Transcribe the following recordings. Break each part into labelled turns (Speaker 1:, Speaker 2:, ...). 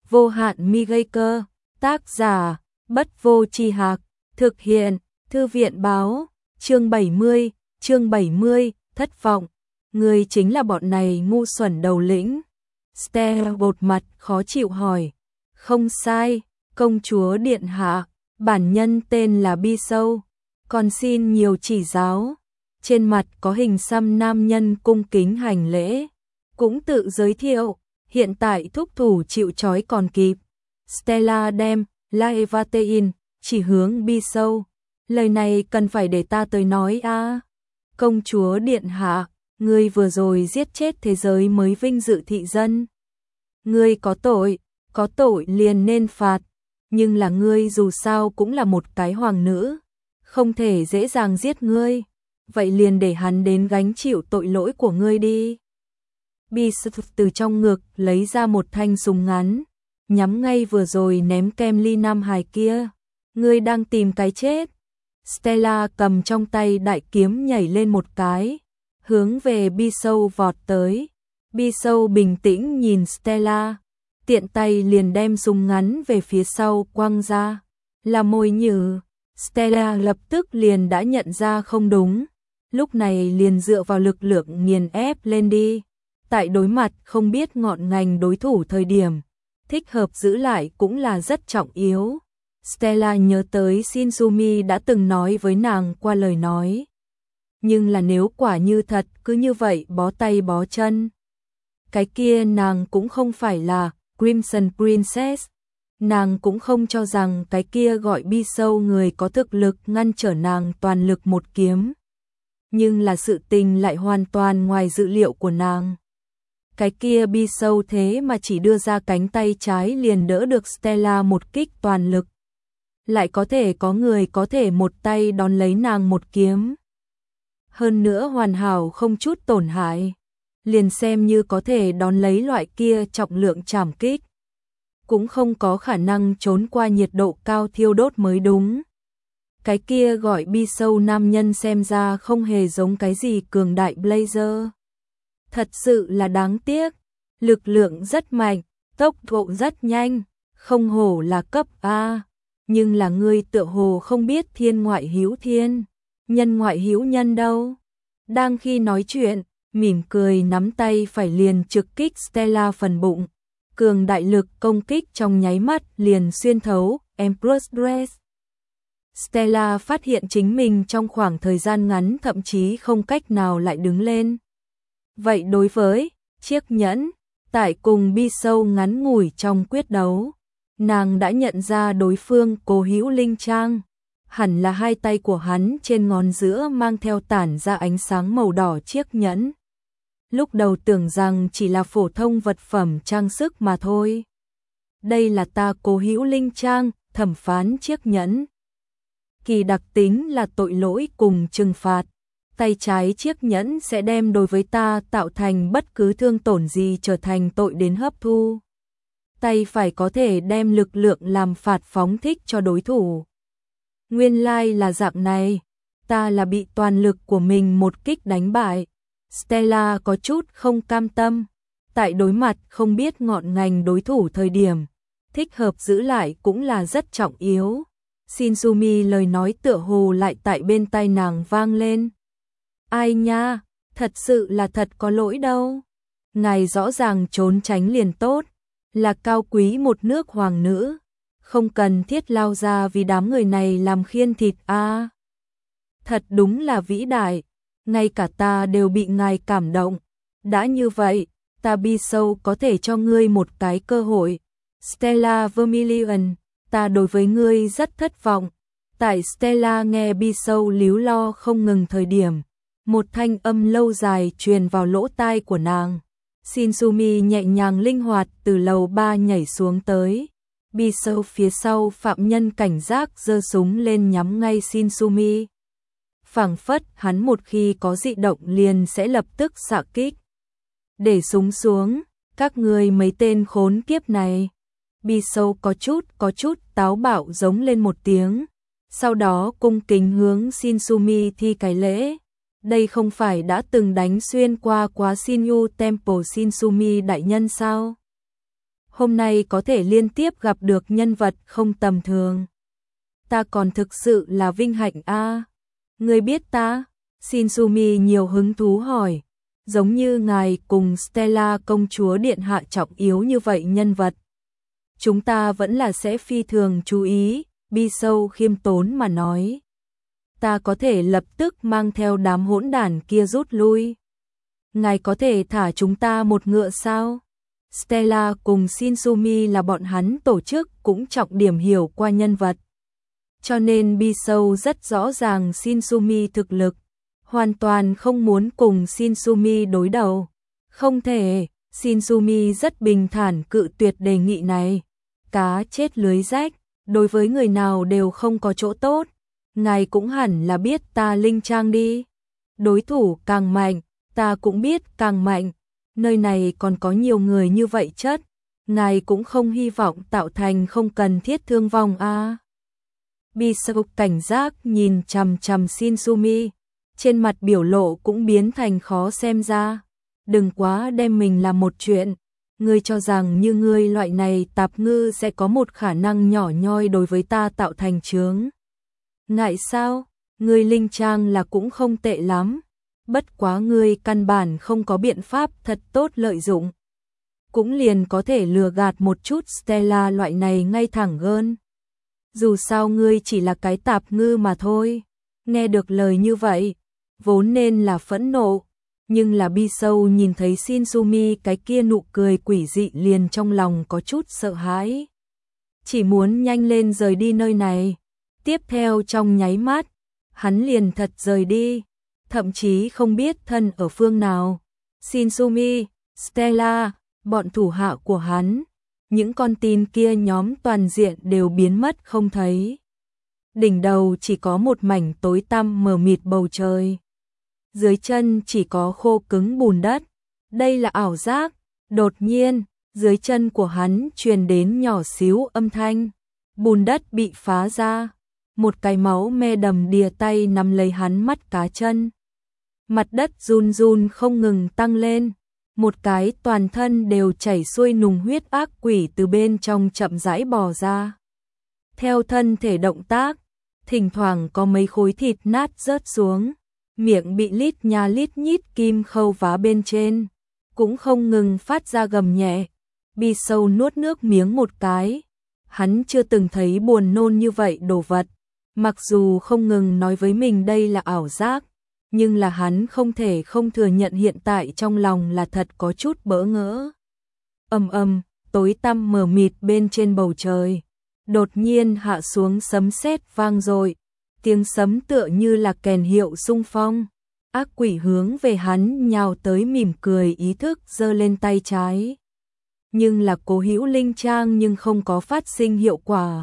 Speaker 1: Vô hạn mi gây cơ. Tác giả Bất Vô Tri Hạc. Thực hiện Thư viện báo. Chương 70, thất vọng. Người chính là bọn này ngu xuẩn đầu lĩnh. Stella bột mặt khó chịu hỏi. Không sai, công chúa điện hạ, bản nhân tên là Bi Sâu, còn xin nhiều chỉ giáo. Trên mặt có hình xăm nam nhân cung kính hành lễ, cũng tự giới thiệu, hiện tại thúc thủ chịu trói còn kịp. Stella đem Laevatein chỉ hướng Bi Sâu. Lời này cần phải để ta tới nói a. Công chúa điện hạ, ngươi vừa rồi giết chết thế giới mới vinh dự thị dân. Ngươi có tội liền nên phạt, nhưng là ngươi dù sao cũng là một cái hoàng nữ, không thể dễ dàng giết ngươi, vậy liền để hắn đến gánh chịu tội lỗi của ngươi đi. Bi từ trong ngực lấy ra một thanh súng ngắn, nhắm ngay vừa rồi ném kem ly nam hài kia. Ngươi đang tìm cái chết. Stella cầm trong tay đại kiếm nhảy lên một cái, hướng về Bi Sâu vọt tới. Bi Sâu bình tĩnh nhìn Stella, tiện tay liền đem súng ngắn về phía sau quăng ra. Là mồi nhử. Stella lập tức liền đã nhận ra không đúng, lúc này liền dựa vào lực lượng nghiền ép lên đi. Tại đối mặt không biết ngọn ngành đối thủ thời điểm, thích hợp giữ lại cũng là rất trọng yếu. Stella nhớ tới Shinzumi đã từng nói với nàng qua lời nói. Nhưng là nếu quả như thật cứ như vậy bó tay bó chân, cái kia nàng cũng không phải là Crimson Princess. Nàng cũng không cho rằng cái kia gọi Bi Sâu người có thực lực ngăn trở nàng toàn lực một kiếm. Nhưng là sự tình lại hoàn toàn ngoài dự liệu của nàng. Cái kia Bi Sâu thế mà chỉ đưa ra cánh tay trái liền đỡ được Stella một kích toàn lực. Lại có thể có người có thể một tay đón lấy nàng một kiếm. Hơn nữa hoàn hảo không chút tổn hại. Liền xem như có thể đón lấy loại kia trọng lượng trảm kích, cũng không có khả năng trốn qua nhiệt độ cao thiêu đốt mới đúng. Cái kia gọi Bi Sâu nam nhân xem ra không hề giống cái gì cường đại Blazer. Thật sự là đáng tiếc. Lực lượng rất mạnh, tốc độ rất nhanh, không hổ là cấp A. Nhưng là ngươi tựa hồ không biết thiên ngoại hữu thiên, nhân ngoại hữu nhân đâu. Đang khi nói chuyện, mỉm cười nắm tay phải liền trực kích Stella phần bụng. Cường đại lực công kích trong nháy mắt liền xuyên thấu Empress Dress. Stella phát hiện chính mình trong khoảng thời gian ngắn thậm chí không cách nào lại đứng lên. Vậy đối với chiếc nhẫn, tại cùng Bi Sâu ngắn ngủi trong quyết đấu, nàng đã nhận ra đối phương cố hữu linh trang. Hẳn là hai tay của hắn trên ngón giữa mang theo tản ra ánh sáng màu đỏ chiếc nhẫn. Lúc đầu tưởng rằng chỉ là phổ thông vật phẩm trang sức mà thôi. Đây là ta cố hữu linh trang, thẩm phán chiếc nhẫn. Kỳ đặc tính là tội lỗi cùng trừng phạt. Tay trái chiếc nhẫn sẽ đem đối với ta tạo thành bất cứ thương tổn gì trở thành tội đến hấp thu. Tay phải có thể đem lực lượng làm phạt phóng thích cho đối thủ. Nguyên lai là dạng này, ta là bị toàn lực của mình một kích đánh bại. Stella có chút không cam tâm, tại đối mặt không biết ngọn ngành đối thủ thời điểm, thích hợp giữ lại cũng là rất trọng yếu. Shinzumi lời nói tựa hồ lại tại bên tai nàng vang lên. Ai nha, thật sự là thật có lỗi đâu. Ngài rõ ràng trốn tránh liền tốt, là cao quý một nước hoàng nữ, không cần thiết lao ra vì đám người này làm khiên thịt a. Thật đúng là vĩ đại, ngay cả ta đều bị ngài cảm động. Đã như vậy, ta Bi Sâu có thể cho ngươi một cái cơ hội. Stella Vermilion, ta đối với ngươi rất thất vọng. Tại Stella nghe Bi Sâu líu lo không ngừng thời điểm, một thanh âm lâu dài truyền vào lỗ tai của nàng. Shinzumi nhẹ nhàng linh hoạt từ lầu 3 nhảy xuống tới. Bi Sâu phía sau phạm nhân cảnh giác giơ súng lên nhắm ngay Shinzumi. Phảng phất hắn một khi có dị động liền sẽ lập tức xạ kích. Để súng xuống, các ngươi mấy tên khốn kiếp này. Bi Sâu có chút táo bạo giống lên một tiếng. Sau đó cung kính hướng Shinzumi thi cái lễ. Đây không phải đã từng đánh xuyên qua quá Shinju Temple Shinzumi đại nhân sao? hôm nay có thể liên tiếp gặp được nhân vật không tầm thường. Ta còn thực sự là vinh hạnh a. Ngươi biết ta? Shinsumi nhiều hứng thú hỏi, giống như ngài cùng Stella công chúa điện hạ trọng yếu như vậy nhân vật. Chúng ta vẫn là sẽ phi thường chú ý, Bisou khiêm tốn mà nói. Ta có thể lập tức mang theo đám hỗn đản kia rút lui. Ngài có thể thả chúng ta một ngựa sao? Stella cùng Shinsumi là bọn hắn tổ chức cũng trọng điểm hiểu qua nhân vật. Cho nên Bisou rất rõ ràng Shinsumi thực lực, hoàn toàn không muốn cùng Shinsumi đối đầu. Không thể, Shinsumi rất bình thản cự tuyệt đề nghị này. Cá chết lưới rách, đối với người nào đều không có chỗ tốt. Ngài cũng hẳn là biết ta linh trang đi. Đối thủ càng mạnh, ta cũng biết càng mạnh. Nơi này còn có nhiều người như vậy chất. Ngài cũng không hy vọng tạo thành không cần thiết thương vong a. Bisou cảnh giác nhìn chằm chằm Shinsumi, trên mặt biểu lộ cũng biến thành khó xem ra. Đừng quá đem mình làm một chuyện. Ngươi cho rằng như ngươi loại này tạp ngư sẽ có một khả năng nhỏ nhoi đối với ta tạo thành chướng. Ngại sao? Ngươi linh trang là cũng không tệ lắm. Bất quá ngươi căn bản không có biện pháp thật tốt lợi dụng. Cũng liền có thể lừa gạt một chút Stella loại này ngay thẳng gơn. Dù sao ngươi chỉ là cái tạp ngư mà thôi. Nghe được lời như vậy, vốn nên là phẫn nộ. Nhưng là Bisou nhìn thấy Shinsumi cái kia nụ cười quỷ dị liền trong lòng có chút sợ hãi. Chỉ muốn nhanh lên rời đi nơi này. Tiếp theo trong nháy mắt, hắn liền thật rời đi. Thậm chí không biết thân ở phương nào. Shinsumi, Stella, bọn thủ hạ của hắn, những con tin kia nhóm toàn diện đều biến mất không thấy. Đỉnh đầu chỉ có một mảnh tối tăm mờ mịt bầu trời. Dưới chân chỉ có khô cứng bùn đất. Đây là ảo giác. Đột nhiên, dưới chân của hắn truyền đến nhỏ xíu âm thanh. Bùn đất bị phá ra. Một cái máu me đầm đìa tay nắm lấy hắn mắt cá chân. Mặt đất run run không ngừng tăng lên. Một cái toàn thân đều chảy xuôi nùng huyết ác quỷ từ bên trong chậm rãi bò ra. Theo thân thể động tác, thỉnh thoảng có mấy khối thịt nát rớt xuống. Miệng bị lít nha lít nhít kim khâu vá bên trên, cũng không ngừng phát ra gầm nhẹ. Bisou nuốt nước miếng một cái. Hắn chưa từng thấy buồn nôn như vậy đồ vật. Mặc dù không ngừng nói với mình đây là ảo giác, nhưng là hắn không thể không thừa nhận hiện tại trong lòng là thật có chút bỡ ngỡ. Tối tăm mờ mịt bên trên bầu trời. Đột nhiên hạ xuống sấm sét vang dội. Tiếng sấm tựa như là kèn hiệu xung phong. Ác quỷ hướng về hắn nhào tới mỉm cười ý thức giơ lên tay trái. Nhưng là cố hữu linh trang nhưng không có phát sinh hiệu quả.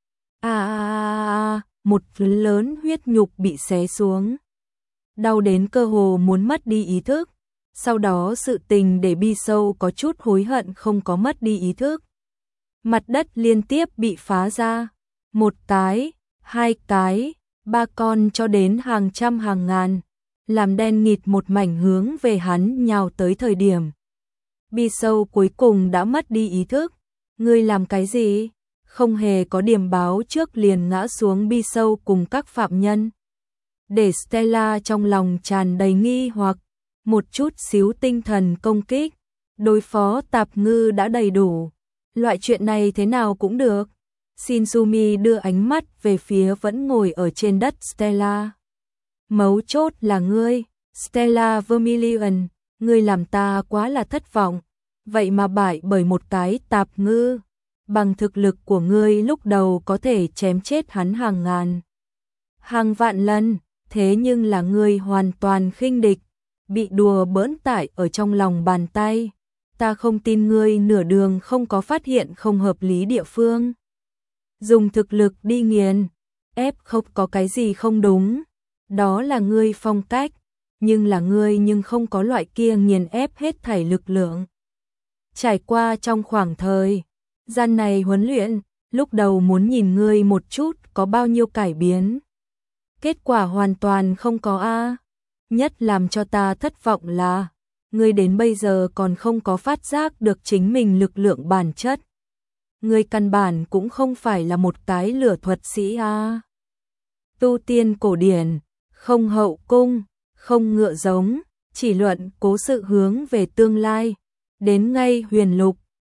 Speaker 1: Một phần lớn huyết nhục bị xé xuống. Đau đến cơ hồ muốn mất đi ý thức. Sau đó sự tình để Bisou có chút hối hận không có mất đi ý thức. Mặt đất liên tiếp bị phá ra. Một cái, hai cái, ba con cho đến hàng trăm hàng ngàn. Làm đen nghịt một mảnh hướng về hắn nhào tới thời điểm. Bisou cuối cùng đã mất đi ý thức. Ngươi làm cái gì? Không hề có điểm báo trước liền ngã xuống Bisou cùng các phạm nhân. Để Stella trong lòng tràn đầy nghi hoặc, một chút xíu tinh thần công kích, đối phó tạp ngư đã đầy đủ. Loại chuyện này thế nào cũng được. Shinsumi đưa ánh mắt về phía vẫn ngồi ở trên đất Stella. Mấu chốt là ngươi, Stella Vermilion, ngươi làm ta quá là thất vọng. Vậy mà bại bởi một cái tạp ngư. Bằng thực lực của ngươi lúc đầu có thể chém chết hắn hàng ngàn, hàng vạn lần. Thế nhưng là ngươi hoàn toàn khinh địch, bị đùa bỡn tải ở trong lòng bàn tay. Ta không tin ngươi nửa đường không có phát hiện không hợp lý địa phương. Dùng thực lực đi nghiền, ép không có cái gì không đúng. Đó là ngươi phong cách, nhưng là ngươi nhưng không có loại kia nghiền ép hết thảy lực lượng. Trải qua trong khoảng thời gian này huấn luyện, lúc đầu muốn nhìn ngươi một chút có bao nhiêu cải biến. Kết quả hoàn toàn không có a. Nhất làm cho ta thất vọng là ngươi đến bây giờ còn không có phát giác được chính mình lực lượng bản chất. Ngươi căn bản cũng không phải là một cái lửa thuật sĩ a. Tu tiên cổ điển, không hậu cung, không ngựa giống, chỉ luận cố sự hướng về tương lai. Đến ngay huyền lục,